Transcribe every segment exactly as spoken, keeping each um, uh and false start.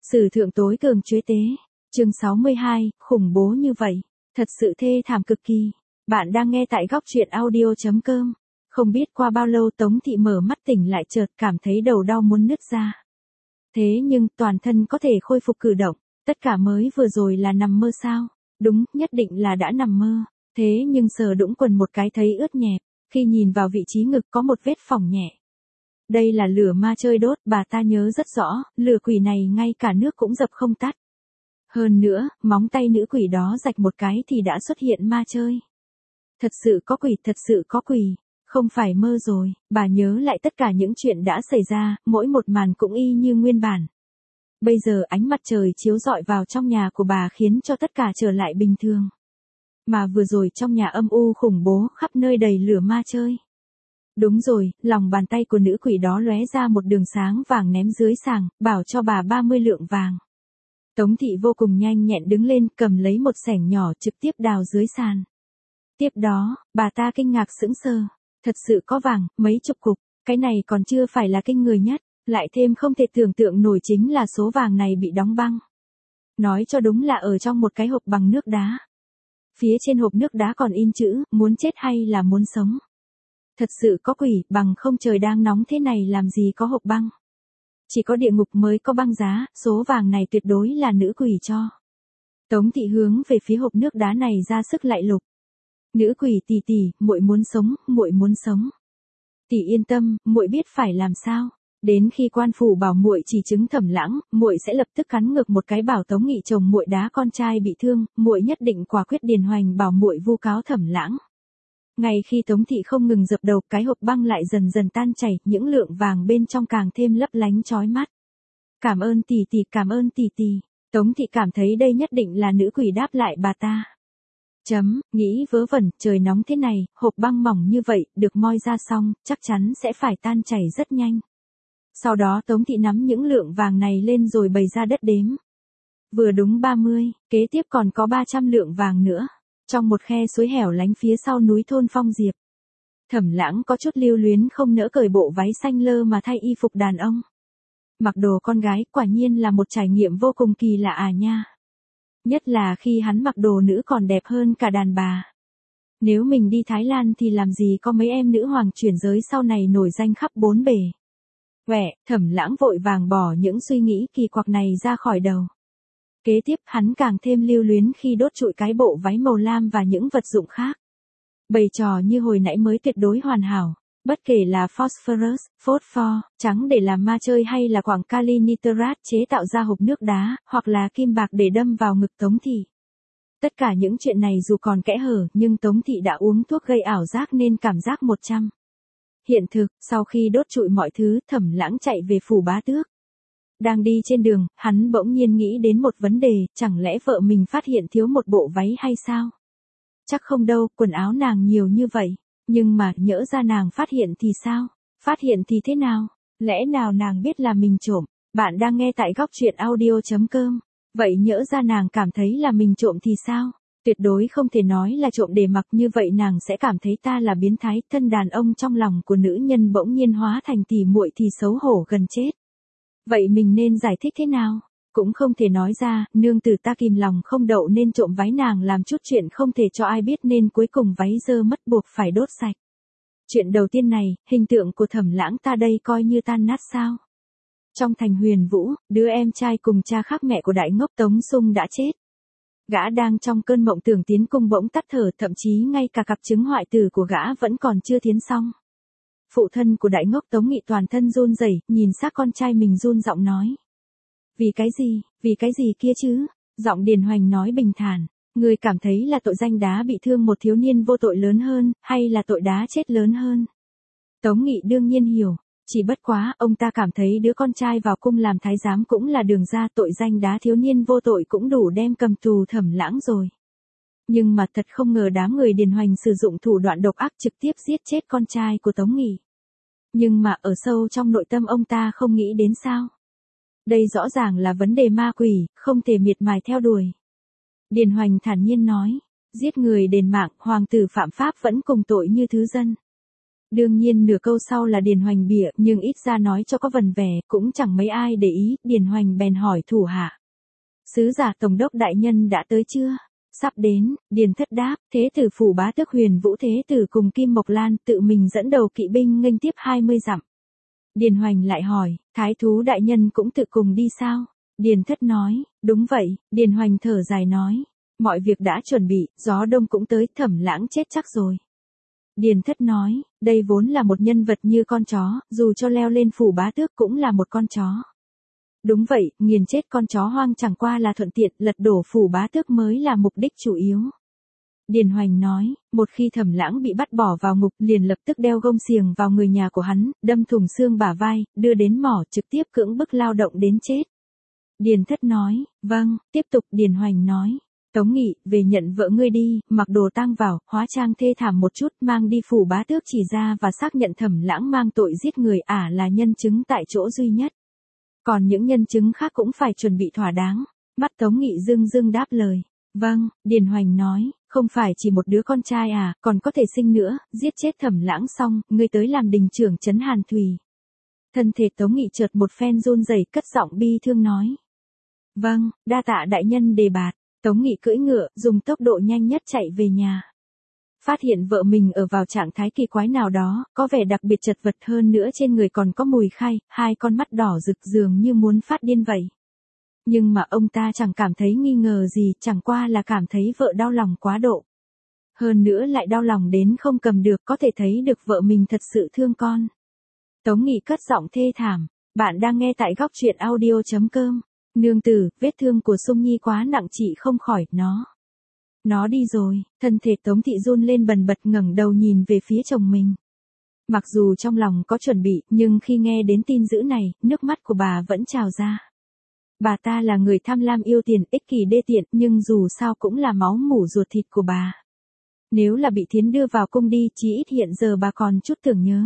Sử thượng tối cường chuế tế. Chương sáu mươi hai, khủng bố như vậy. Thật sự thê thảm cực kỳ. Bạn đang nghe tại góc truyện audio.com. Không biết qua bao lâu Tống Thị mở mắt tỉnh lại chợt cảm thấy đầu đau muốn nứt ra. Thế nhưng toàn thân có thể khôi phục cử động. Tất cả mới vừa rồi là nằm mơ sao? Đúng, nhất định là đã nằm mơ. Thế nhưng sờ đũng quần một cái thấy ướt nhẹp. Khi nhìn vào vị trí ngực có một vết phỏng nhẹ. Đây là lửa ma chơi đốt, bà ta nhớ rất rõ, lửa quỷ này ngay cả nước cũng dập không tắt. Hơn nữa, móng tay nữ quỷ đó rạch một cái thì đã xuất hiện ma chơi. Thật sự có quỷ, thật sự có quỷ, không phải mơ rồi, bà nhớ lại tất cả những chuyện đã xảy ra, mỗi một màn cũng y như nguyên bản. Bây giờ ánh mặt trời chiếu rọi vào trong nhà của bà khiến cho tất cả trở lại bình thường. Mà vừa rồi trong nhà âm u khủng bố, khắp nơi đầy lửa ma chơi. Đúng rồi, lòng bàn tay của nữ quỷ đó lóe ra một đường sáng vàng ném dưới sàng, bảo cho bà ba mươi lượng vàng. Tống Thị vô cùng nhanh nhẹn đứng lên, cầm lấy một xẻng nhỏ trực tiếp đào dưới sàn. Tiếp đó, bà ta kinh ngạc sững sờ. Thật sự có vàng, mấy chục cục, cái này còn chưa phải là kinh người nhất, lại thêm không thể tưởng tượng nổi chính là số vàng này bị đóng băng. Nói cho đúng là ở trong một cái hộp bằng nước đá. Phía trên hộp nước đá còn in chữ, muốn chết hay là muốn sống. Thật sự có quỷ, bằng không trời đang nóng thế này làm gì có hộp băng. Chỉ có địa ngục mới có băng giá, số vàng này tuyệt đối là nữ quỷ cho. Tống Thị hướng về phía hộp nước đá này ra sức lại lục. Nữ quỷ tỷ tỷ, muội muốn sống, muội muốn sống. Tỷ yên tâm, muội biết phải làm sao. Đến khi quan phủ bảo muội chỉ chứng Thẩm Lãng, muội sẽ lập tức cắn ngược một cái bảo Tống Nghị chồng muội đá con trai bị thương, muội nhất định quả quyết điền hoành bảo muội vu cáo Thẩm Lãng. Ngay khi Tống Thị không ngừng dập đầu, cái hộp băng lại dần dần tan chảy, những lượng vàng bên trong càng thêm lấp lánh chói mắt. Cảm ơn tỷ tỷ, cảm ơn tỷ tỷ. Tống Thị cảm thấy đây nhất định là nữ quỷ đáp lại bà ta. Chấm, nghĩ vớ vẩn, trời nóng thế này, hộp băng mỏng như vậy, được moi ra xong, chắc chắn sẽ phải tan chảy rất nhanh. Sau đó Tống Thị nắm những lượng vàng này lên rồi bày ra đất đếm. Vừa đúng ba mươi, kế tiếp còn có ba trăm lượng vàng nữa. Trong một khe suối hẻo lánh phía sau núi thôn Phong Diệp. Thẩm Lãng có chút lưu luyến không nỡ cởi bộ váy xanh lơ mà thay y phục đàn ông. Mặc đồ con gái quả nhiên là một trải nghiệm vô cùng kỳ lạ à nha. Nhất là khi hắn mặc đồ nữ còn đẹp hơn cả đàn bà. Nếu mình đi Thái Lan thì làm gì có mấy em nữ hoàng chuyển giới sau này nổi danh khắp bốn bể. Quẹ, Thẩm Lãng vội vàng bỏ những suy nghĩ kỳ quặc này ra khỏi đầu. Kế tiếp hắn càng thêm lưu luyến khi đốt trụi cái bộ váy màu lam và những vật dụng khác. Bày trò như hồi nãy mới tuyệt đối hoàn hảo. Bất kể là phosphorus, phốt pho, trắng để làm ma chơi hay là quặng kali nitrat chế tạo ra hộp nước đá, hoặc là kim bạc để đâm vào ngực Tống Thị. Tất cả những chuyện này dù còn kẽ hở nhưng Tống Thị đã uống thuốc gây ảo giác nên cảm giác một trăm. Hiện thực, sau khi đốt trụi mọi thứ, Thẩm Lãng chạy về phủ Bá Tước. Đang đi trên đường, hắn bỗng nhiên nghĩ đến một vấn đề, chẳng lẽ vợ mình phát hiện thiếu một bộ váy hay sao? Chắc không đâu, quần áo nàng nhiều như vậy. Nhưng mà, nhỡ ra nàng phát hiện thì sao? Phát hiện thì thế nào? Lẽ nào nàng biết là mình trộm? Bạn đang nghe tại góc truyện audio.com. Vậy nhỡ ra nàng cảm thấy là mình trộm thì sao? Tuyệt đối không thể nói là trộm để mặc, như vậy nàng sẽ cảm thấy ta là biến thái, thân đàn ông trong lòng của nữ nhân bỗng nhiên hóa thành tỉ muội thì xấu hổ gần chết. Vậy mình nên giải thích thế nào? Cũng không thể nói ra, nương tử ta kìm lòng không đậu nên trộm váy nàng làm chút chuyện không thể cho ai biết nên cuối cùng váy dơ mất buộc phải đốt sạch. Chuyện đầu tiên này, hình tượng của Thẩm Lãng ta đây coi như tan nát sao? Trong thành Huyền Vũ, đứa em trai cùng cha khác mẹ của đại ngốc Tống Sung đã chết. Gã đang trong cơn mộng tưởng tiến cung bỗng tắt thở, thậm chí ngay cả cặp trứng hoại tử của gã vẫn còn chưa tiến xong. Phụ thân của đại ngốc Tống Nghị toàn thân run rẩy, nhìn xác con trai mình run giọng nói. Vì cái gì, vì cái gì kia chứ? Giọng Điền Hoành nói bình thản. Người cảm thấy là tội danh đá bị thương một thiếu niên vô tội lớn hơn, hay là tội đá chết lớn hơn? Tống Nghị đương nhiên hiểu. Chỉ bất quá, ông ta cảm thấy đứa con trai vào cung làm thái giám cũng là đường ra, tội danh đá thiếu niên vô tội cũng đủ đem cầm tù Thẩm Lãng rồi. Nhưng mà thật không ngờ đám người Điền Hoành sử dụng thủ đoạn độc ác trực tiếp giết chết con trai của Tống Nghị. Nhưng mà ở sâu trong nội tâm ông ta không nghĩ đến sao? Đây rõ ràng là vấn đề ma quỷ, không thể miệt mài theo đuổi. Điền Hoành thản nhiên nói, giết người đền mạng, hoàng tử phạm pháp vẫn cùng tội như thứ dân. Đương nhiên nửa câu sau là Điền Hoành bịa, nhưng ít ra nói cho có vần vẻ, cũng chẳng mấy ai để ý, Điền Hoành bèn hỏi thủ hạ. Sứ giả tổng đốc đại nhân đã tới chưa? Sắp đến, Điền Thất đáp, thế tử phủ bá tước Huyền Vũ thế tử cùng Kim Mộc Lan tự mình dẫn đầu kỵ binh nghênh tiếp hai mươi dặm. Điền Hoành lại hỏi, thái thú đại nhân cũng tự cùng đi sao? Điền Thất nói, đúng vậy. Điền Hoành thở dài nói, mọi việc đã chuẩn bị, gió đông cũng tới, Thẩm Lãng chết chắc rồi. Điền Thất nói, đây vốn là một nhân vật như con chó, dù cho leo lên phủ bá tước cũng là một con chó. Đúng vậy, nghiền chết con chó hoang chẳng qua là thuận tiện, lật đổ phủ bá tước mới là mục đích chủ yếu. Điền Hoành nói, một khi Thẩm Lãng bị bắt bỏ vào ngục, liền lập tức đeo gông xiềng vào người nhà của hắn, đâm thủng xương bả vai, đưa đến mỏ, trực tiếp cưỡng bức lao động đến chết. Điền Thất nói, vâng. Tiếp tục Điền Hoành nói, Tống Nghị, về nhận vợ ngươi đi, mặc đồ tang vào, hóa trang thê thảm một chút, mang đi phủ bá tước chỉ ra và xác nhận Thẩm Lãng mang tội giết người ả là nhân chứng tại chỗ duy nhất. Còn những nhân chứng khác cũng phải chuẩn bị thỏa đáng. Mắt Tống Nghị rưng rưng đáp lời. Vâng. Điền Hoành nói, không phải chỉ một đứa con trai à, còn có thể sinh nữa, giết chết Thẩm Lãng xong, ngươi tới làm đình trưởng trấn Hàn Thủy. Thân thể Tống Nghị chợt một phen run rẩy, cất giọng bi thương nói. Vâng, đa tạ đại nhân đề bạt. Tống Nghị cưỡi ngựa, dùng tốc độ nhanh nhất chạy về nhà. Phát hiện vợ mình ở vào trạng thái kỳ quái nào đó, có vẻ đặc biệt chật vật hơn nữa, trên người còn có mùi khai, hai con mắt đỏ rực dường như muốn phát điên vậy. Nhưng mà ông ta chẳng cảm thấy nghi ngờ gì, chẳng qua là cảm thấy vợ đau lòng quá độ. Hơn nữa lại đau lòng đến không cầm được, có thể thấy được vợ mình thật sự thương con. Tống Nghị cất giọng thê thảm. Bạn đang nghe tại góc truyện audio chấm com. Nương tử, vết thương của Sung Nhi quá nặng chị không khỏi, nó. Nó đi rồi. Thân thể Tống Thị run lên bần bật, ngẩng đầu nhìn về phía chồng mình. Mặc dù trong lòng có chuẩn bị, nhưng khi nghe đến tin dữ này, nước mắt của bà vẫn trào ra. Bà ta là người tham lam yêu tiền, ích kỷ đê tiện, nhưng dù sao cũng là máu mủ ruột thịt của bà. Nếu là bị Thiến đưa vào cung đi, chí ít hiện giờ bà còn chút tưởng nhớ.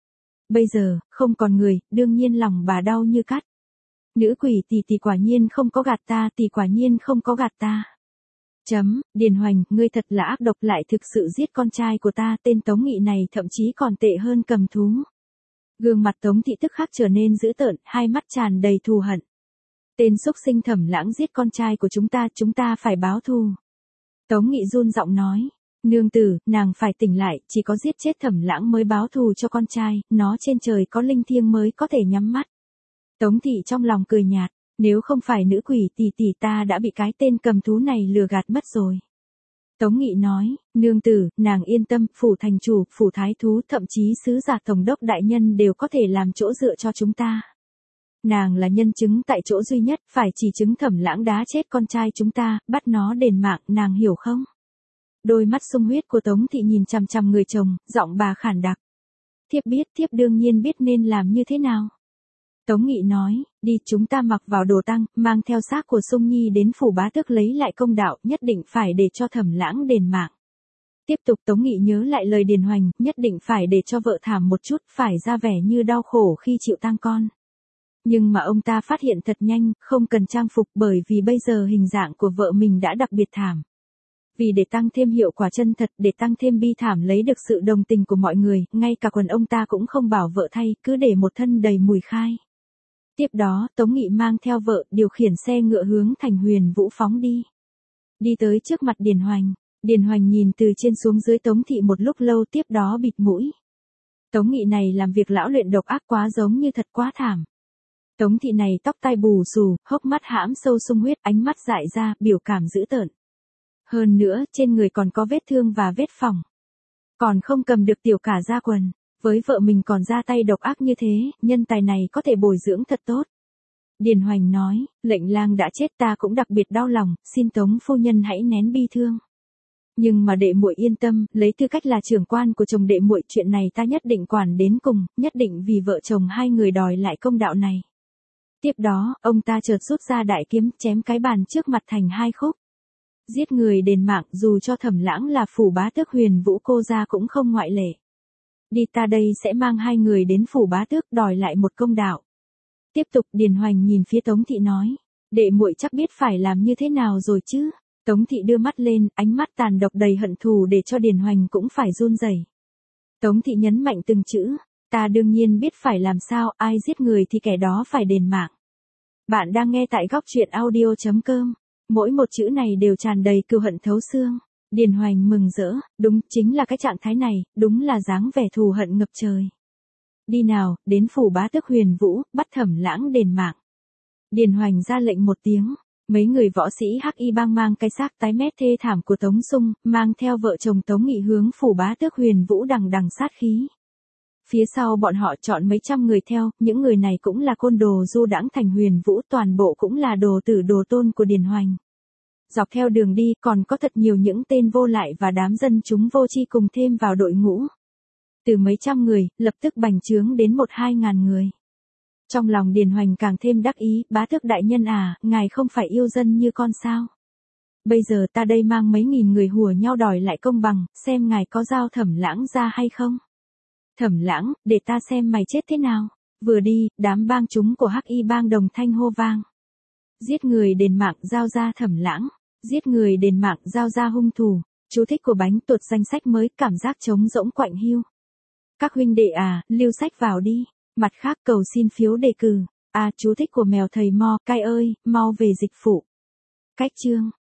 Bây giờ, không còn người, đương nhiên lòng bà đau như cắt. Nữ quỷ tỷ tỷ quả nhiên không có gạt ta, tỷ quả nhiên không có gạt ta. Chấm, Điền Hoành, ngươi thật là ác độc, lại thực sự giết con trai của ta, tên Tống Nghị này thậm chí còn tệ hơn cầm thú. Gương mặt Tống Thị tức khắc trở nên dữ tợn, hai mắt tràn đầy thù hận. Tên xúc sinh Thẩm Lãng giết con trai của chúng ta, chúng ta phải báo thù. Tống Nghị run giọng nói, nương tử, nàng phải tỉnh lại, chỉ có giết chết Thẩm Lãng mới báo thù cho con trai, nó trên trời có linh thiêng mới có thể nhắm mắt. Tống Thị trong lòng cười nhạt, nếu không phải nữ quỷ tỷ tỷ ta đã bị cái tên cầm thú này lừa gạt mất rồi. Tống Nghị nói, nương tử, nàng yên tâm, phủ thành chủ, phủ thái thú, thậm chí sứ giả tổng đốc đại nhân đều có thể làm chỗ dựa cho chúng ta. Nàng là nhân chứng tại chỗ duy nhất, phải chỉ chứng Thẩm Lãng đá chết con trai chúng ta, bắt nó đền mạng, nàng hiểu không? Đôi mắt sung huyết của Tống Thị nhìn chằm chằm người chồng, giọng bà khản đặc. Thiếp biết, thiếp đương nhiên biết nên làm như thế nào. Tống Nghị nói, đi, chúng ta mặc vào đồ tang, mang theo xác của Sung Nhi đến phủ bá tước lấy lại công đạo, nhất định phải để cho Thẩm Lãng đền mạng. Tiếp tục Tống Nghị nhớ lại lời Điền Hoành, nhất định phải để cho vợ thảm một chút, phải ra vẻ như đau khổ khi chịu tang con. Nhưng mà ông ta phát hiện thật nhanh, không cần trang phục, bởi vì bây giờ hình dạng của vợ mình đã đặc biệt thảm. Vì để tăng thêm hiệu quả chân thật, để tăng thêm bi thảm lấy được sự đồng tình của mọi người, ngay cả quần ông ta cũng không bảo vợ thay, cứ để một thân đầy mùi khai. Tiếp đó, Tống Nghị mang theo vợ, điều khiển xe ngựa hướng thành Huyền Vũ phóng đi. Đi tới trước mặt Điền Hoành. Điền Hoành nhìn từ trên xuống dưới Tống Thị một lúc lâu, tiếp đó bịt mũi. Tống Nghị này làm việc lão luyện độc ác quá, giống như thật quá thảm. Tống Thị này tóc tai bù xù, hốc mắt hãm sâu sung huyết, ánh mắt dại ra, biểu cảm dữ tợn. Hơn nữa, trên người còn có vết thương và vết phỏng. Còn không cầm được tiểu cả ra quần. Với vợ mình còn ra tay độc ác như thế, nhân tài này có thể bồi dưỡng thật tốt. Điền Hoành nói, lệnh lang đã chết, ta cũng đặc biệt đau lòng, xin Tống phu nhân hãy nén bi thương. Nhưng mà đệ muội yên tâm, lấy tư cách là trưởng quan của chồng đệ muội, chuyện này ta nhất định quản đến cùng, nhất định vì vợ chồng hai người đòi lại công đạo này. Tiếp đó, ông ta chợt rút ra đại kiếm, chém cái bàn trước mặt thành hai khúc. Giết người đền mạng, dù cho Thẩm Lãng là phủ bá tước Huyền Vũ cô gia cũng không ngoại lệ. Đi, ta đây sẽ mang hai người đến phủ bá tước đòi lại một công đạo. Tiếp tục Điền Hoành nhìn phía Tống Thị nói, đệ muội chắc biết phải làm như thế nào rồi chứ. Tống Thị đưa mắt lên, ánh mắt tàn độc đầy hận thù để cho Điền Hoành cũng phải run rẩy. Tống thị nhấn mạnh từng chữ, ta đương nhiên biết phải làm sao, ai giết người thì kẻ đó phải đền mạng. Bạn đang nghe tại góc truyện audio.com. Mỗi một chữ này đều tràn đầy cừu hận thấu xương. Điền Hoành mừng rỡ, đúng chính là cái trạng thái này, đúng là dáng vẻ thù hận ngập trời. Đi nào, đến phủ bá tước Huyền Vũ, bắt Thẩm Lãng đền mạng. Điền Hoành ra lệnh một tiếng, mấy người võ sĩ Hắc Y bang mang cái xác tái mét thê thảm của Tống Sung, mang theo vợ chồng Tống Nghị hướng phủ bá tước Huyền Vũ đằng đằng sát khí. Phía sau bọn họ chọn mấy trăm người theo, những người này cũng là côn đồ du đãng thành Huyền Vũ, toàn bộ cũng là đồ tử đồ tôn của Điền Hoành. Dọc theo đường đi còn có thật nhiều những tên vô lại và đám dân chúng vô tri cùng thêm vào đội ngũ. Từ mấy trăm người, lập tức bành trướng đến một hai ngàn người. Trong lòng Điền Hoành càng thêm đắc ý, bá tước đại nhân à, ngài không phải yêu dân như con sao? Bây giờ ta đây mang mấy nghìn người hùa nhau đòi lại công bằng, xem ngài có giao Thẩm Lãng ra hay không? Thẩm Lãng, để ta xem mày chết thế nào. Vừa đi, đám bang chúng của Hắc Y bang đồng thanh hô vang. Giết người đền mạng, giao ra Thẩm Lãng. Giết người đền mạng, giao ra hung thủ. Chú thích của bánh tuột danh sách mới, cảm giác trống rỗng quạnh hiu. Các huynh đệ à, lưu sách vào đi. Mặt khác cầu xin phiếu đề cử. À, chú thích của mèo thầy Mo, cai ơi, mau về dịch phụ. Cách chương.